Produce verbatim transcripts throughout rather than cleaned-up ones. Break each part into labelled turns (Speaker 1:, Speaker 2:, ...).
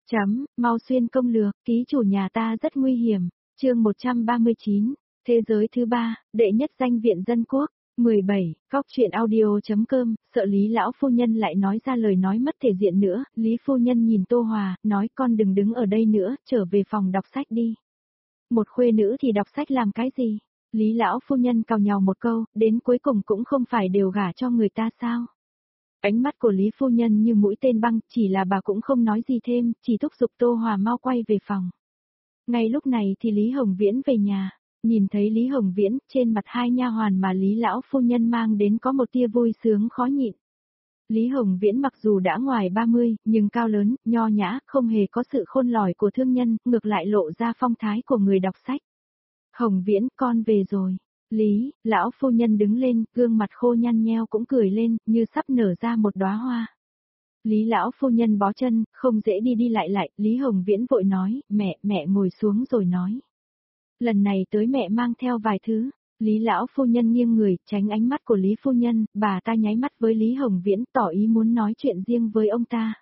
Speaker 1: Chấm, mau xuyên công lược, ký chủ nhà ta rất nguy hiểm. Chương một trăm ba mươi chín, thế giới thứ ba, đệ nhất danh viện dân quốc. mười bảy, Cóc truyện audio.com, sợ Lý lão phu nhân lại nói ra lời nói mất thể diện nữa, Lý phu nhân nhìn Tô Hòa, nói con đừng đứng ở đây nữa, trở về phòng đọc sách đi. Một khuê nữ thì đọc sách làm cái gì? Lý lão phu nhân cào nhào một câu, đến cuối cùng cũng không phải đều gả cho người ta sao? Ánh mắt của Lý phu nhân như mũi tên băng, chỉ là bà cũng không nói gì thêm, chỉ thúc giục Tô Hòa mau quay về phòng. Ngay lúc này thì Lý Hồng Viễn về nhà, nhìn thấy Lý Hồng Viễn, trên mặt hai nha hoàn mà Lý lão phu nhân mang đến có một tia vui sướng khó nhịn. Lý Hồng Viễn mặc dù đã ngoài ba mươi, nhưng cao lớn, nho nhã, không hề có sự khôn lỏi của thương nhân, ngược lại lộ ra phong thái của người đọc sách. Hồng Viễn, con về rồi. Lý, lão phu nhân đứng lên, gương mặt khô nhăn nheo cũng cười lên, như sắp nở ra một đóa hoa. Lý lão phu nhân bó chân, không dễ đi đi lại lại, Lý Hồng Viễn vội nói, mẹ, mẹ ngồi xuống rồi nói. Lần này tới mẹ mang theo vài thứ. Lý lão phu nhân nghiêng người, tránh ánh mắt của Lý phu nhân, bà ta nháy mắt với Lý Hồng Viễn, tỏ ý muốn nói chuyện riêng với ông ta.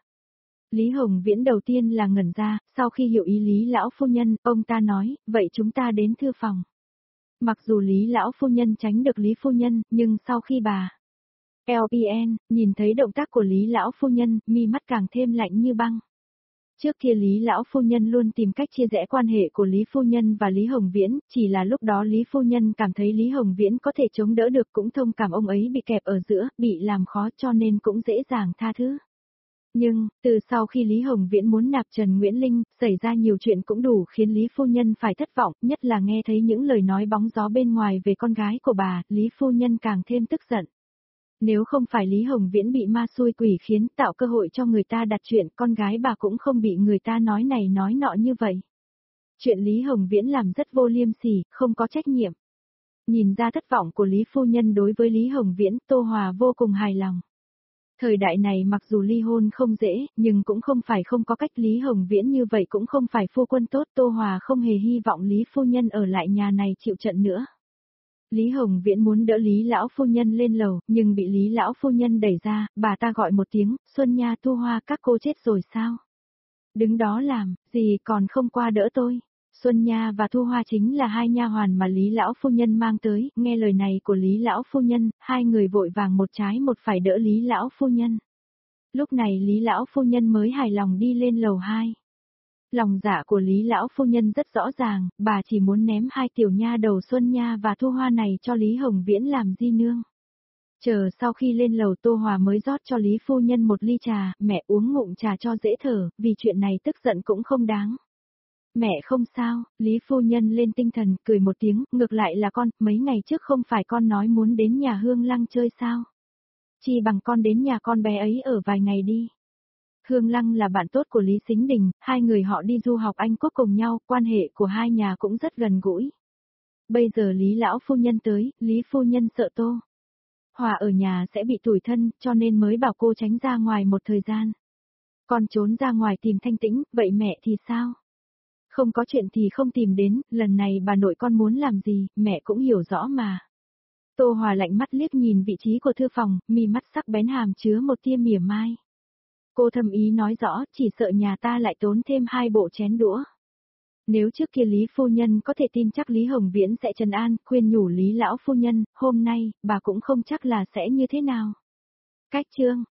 Speaker 1: Lý Hồng Viễn đầu tiên là ngẩn ra, sau khi hiểu ý Lý lão phu nhân, ông ta nói, vậy chúng ta đến thư phòng. Mặc dù Lý lão phu nhân tránh được Lý phu nhân, nhưng sau khi bà lờ pê en nhìn thấy động tác của Lý lão phu nhân, mi mắt càng thêm lạnh như băng. Trước kia Lý lão phu nhân luôn tìm cách chia rẽ quan hệ của Lý phu nhân và Lý Hồng Viễn, chỉ là lúc đó Lý phu nhân cảm thấy Lý Hồng Viễn có thể chống đỡ được, cũng thông cảm ông ấy bị kẹp ở giữa, bị làm khó cho nên cũng dễ dàng tha thứ. Nhưng, từ sau khi Lý Hồng Viễn muốn nạp Trần Nguyễn Linh, xảy ra nhiều chuyện cũng đủ khiến Lý phu nhân phải thất vọng, nhất là nghe thấy những lời nói bóng gió bên ngoài về con gái của bà, Lý phu nhân càng thêm tức giận. Nếu không phải Lý Hồng Viễn bị ma xui quỷ khiến, tạo cơ hội cho người ta đặt chuyện, con gái bà cũng không bị người ta nói này nói nọ như vậy. Chuyện Lý Hồng Viễn làm rất vô liêm sỉ, không có trách nhiệm. Nhìn ra thất vọng của Lý phu nhân đối với Lý Hồng Viễn, Tô Hòa vô cùng hài lòng. Thời đại này mặc dù ly hôn không dễ, nhưng cũng không phải không có cách. Lý Hồng Viễn như vậy cũng không phải phu quân tốt, Tô Hòa không hề hy vọng Lý phu nhân ở lại nhà này chịu trận nữa. Lý Hồng Viễn muốn đỡ Lý lão phu nhân lên lầu, nhưng bị Lý lão phu nhân đẩy ra, bà ta gọi một tiếng, Xuân Nha, Thu Hoa, các cô chết rồi sao? Đứng đó làm, gì còn không qua đỡ tôi. Xuân Nha và Thu Hoa chính là hai nha hoàn mà Lý lão phu nhân mang tới, nghe lời này của Lý lão phu nhân, hai người vội vàng một trái một phải đỡ Lý lão phu nhân. Lúc này Lý lão phu nhân mới hài lòng đi lên lầu hai. Lòng dạ của Lý lão phu nhân rất rõ ràng, bà chỉ muốn ném hai tiểu nha đầu Xuân Nha và Thu Hoa này cho Lý Hồng Viễn làm di nương. Chờ sau khi lên lầu, Tô Hòa mới rót cho Lý phu nhân một ly trà, mẹ uống ngụm trà cho dễ thở, vì chuyện này tức giận cũng không đáng. Mẹ không sao, Lý phu nhân lên tinh thần, cười một tiếng, ngược lại là con, mấy ngày trước không phải con nói muốn đến nhà Hương Lăng chơi sao? Chi bằng con đến nhà con bé ấy ở vài ngày đi. Hương Lăng là bạn tốt của Lý Sính Đình, hai người họ đi du học Anh Quốc cùng nhau, quan hệ của hai nhà cũng rất gần gũi. Bây giờ Lý lão phu nhân tới, Lý phu nhân sợ Tô Hòa ở nhà sẽ bị tủi thân, cho nên mới bảo cô tránh ra ngoài một thời gian. Con trốn ra ngoài tìm thanh tĩnh, vậy mẹ thì sao? Không có chuyện thì không tìm đến, lần này bà nội con muốn làm gì, mẹ cũng hiểu rõ mà. Tô Hòa lạnh mắt liếc nhìn vị trí của thư phòng, mi mắt sắc bén hàm chứa một tia mỉa mai. Cô thầm ý nói rõ, chỉ sợ nhà ta lại tốn thêm hai bộ chén đũa. Nếu trước kia Lý phu nhân có thể tin chắc Lý Hồng Viễn sẽ trấn an, khuyên nhủ Lý lão phu nhân, hôm nay, bà cũng không chắc là sẽ như thế nào. Cách chương,